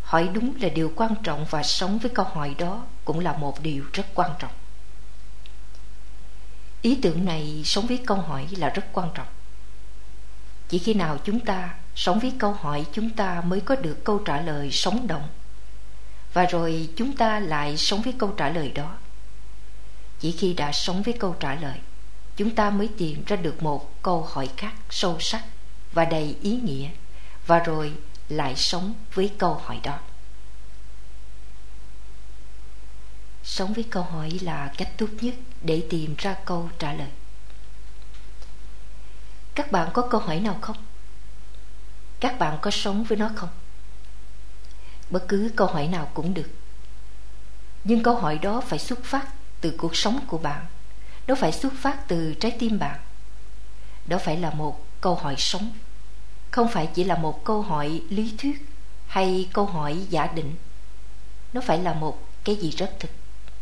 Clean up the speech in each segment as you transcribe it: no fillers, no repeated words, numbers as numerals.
Hỏi đúng là điều quan trọng, và sống với câu hỏi đó cũng là một điều rất quan trọng. Ý tưởng này, sống với câu hỏi, là rất quan trọng. Chỉ khi nào chúng ta sống với câu hỏi, chúng ta mới có được câu trả lời sống động. Và rồi chúng ta lại sống với câu trả lời đó. Chỉ khi đã sống với câu trả lời, chúng ta mới tìm ra được một câu hỏi khác sâu sắc và đầy ý nghĩa, và rồi lại sống với câu hỏi đó. Sống với câu hỏi là cách tốt nhất để tìm ra câu trả lời. Các bạn có câu hỏi nào không? Các bạn có sống với nó không? Bất cứ câu hỏi nào cũng được. Nhưng câu hỏi đó phải xuất phát từ cuộc sống của bạn. Nó phải xuất phát từ trái tim bạn. Đó phải là một câu hỏi sống, không phải chỉ là một câu hỏi lý thuyết hay câu hỏi giả định. Nó phải là một cái gì rất thực.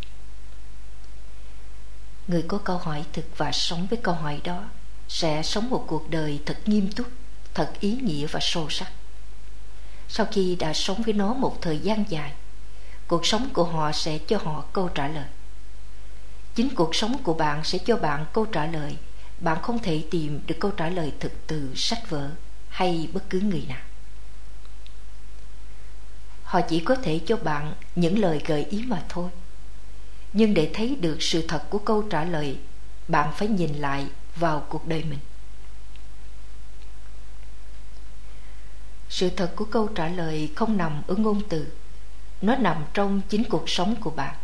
Người có câu hỏi thực và sống với câu hỏi đó sẽ sống một cuộc đời thật nghiêm túc, thật ý nghĩa và sâu sắc. Sau khi đã sống với nó một thời gian dài, cuộc sống của họ sẽ cho họ câu trả lời. Chính cuộc sống của bạn sẽ cho bạn câu trả lời. Bạn không thể tìm được câu trả lời thực từ sách vở hay bất cứ người nào. Họ chỉ có thể cho bạn những lời gợi ý mà thôi. Nhưng để thấy được sự thật của câu trả lời, bạn phải nhìn lại vào cuộc đời mình. Sự thật của câu trả lời không nằm ở ngôn từ. Nó nằm trong chính cuộc sống của bạn.